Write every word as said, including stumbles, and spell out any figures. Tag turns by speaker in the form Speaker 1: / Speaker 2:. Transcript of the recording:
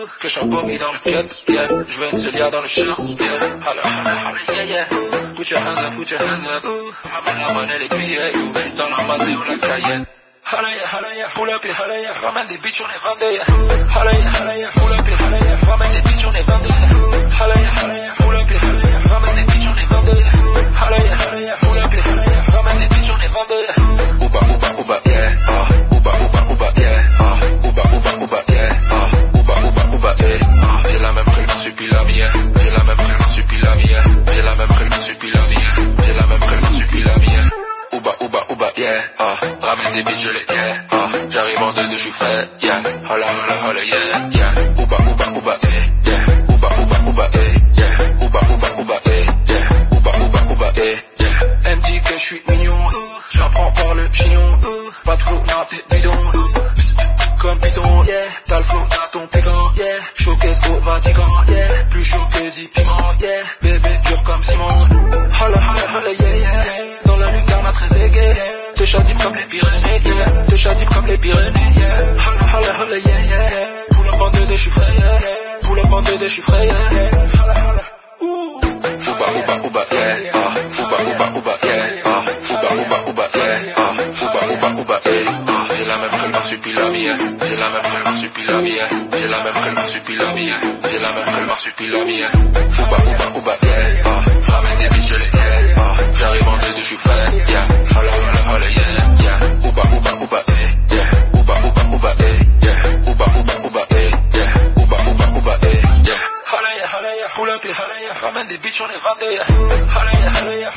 Speaker 1: que champomis dans le cut, yeah. Je veux une Celia dans le shirt, yeah. Holla, holla, holla, yeah, yeah. Put your hands up, put your hands up, ooh. Ramène la monnaie, les billets, yo. J'suis dans la mazée ou la Cayenne. Holla, yeah, holla, yeah, pull up et holla, yeah. Ramène des bitches, on est vendés, yeah. Holla, yeah, holla, yeah, pull up et holla, yeah. Ramène des bitches, on est vendés, yeah. Holla, yeah, holla, yeah, pull up et holla, yeah. Ramène des bitches, on est vendés, yeah. Holla, yeah, holla, yeah, pull up et holla, yeah. Ramène des bitches, on est vendés, yeah. Uba, uba, uba, yeah, ah. Uba, uba, uba, yeah, ah. Uba, uba, uba, yeah, ah. Uba, uba, uba, eh, ah. J'ai la même près que depuis la mienne. J'ai la même près que depuis la mienne. J'ai la même près que depuis la mienne. J'ai la même près que depuis la mienne. Uba, uba, uba, yeah, ah. Ramène des bitches, je les yeah, ah. J'arrive en deux, deux, j'suis frais, yeah. Holla, holla, holla, yeah, yeah. Uba, uba, uba, eh, yeah. Uba, uba, uba, eh, yeah. Uba, uba, uba, eh, yeah. Uba, uba, uba, eh, yeah. Elle me dit que j'suis mignon, j'en prends par le chignon. Pas de flow, non, t'es bidon. Comme bidon, yeah. T'as le flow, t'as ton pécan, yeah. Showcase au Vatican, yeah. Plus chaud que dix piments, yeah. Bébé dur comme Simon. Holla, holla, holla, yeah, yeah. Dans la lucarne, très aiguë. Te chadime comme les Pyrénées, yeah. Te chadime comme les Pyrénées, yeah. Holla, holla, holla, yeah, yeah. Pull up en deux, deux, j'suis frais, yeah. Pull up en deux, deux, j'suis frais, yeah. Holla, holla. Ouh. Uba, uba, uba, yeah. Ah. Uba, uba, uba, yeah. Ah. Uba, uba, uba, yeah. Ah. Uba, uba, uba, eh. Ah. J'ai la même fréquence depuis la mienne. J'ai la même fréquence depuis la mienne. J'ai la même fréquence depuis la mienne. J'ai la même fréquence depuis la mienne. Uba, uba, uba, yeah. Ah. Ramène des bitches, je les yeah. Ah. J'arrive en deux, deux, j'suis frais, yeah. Holla, holla, holla, yeah, yeah. Uba, uba, uba, eh, yeah. Uba, uba, uba, eh, yeah. Uba, uba, uba, eh, yeah. Uba, uba, uba, eh, yeah. Holla, yeah, holla, yeah. Pull up et holla, yeah. Ramène des bitches, on est vendés, yeah. Holla, yeah, holla, yeah.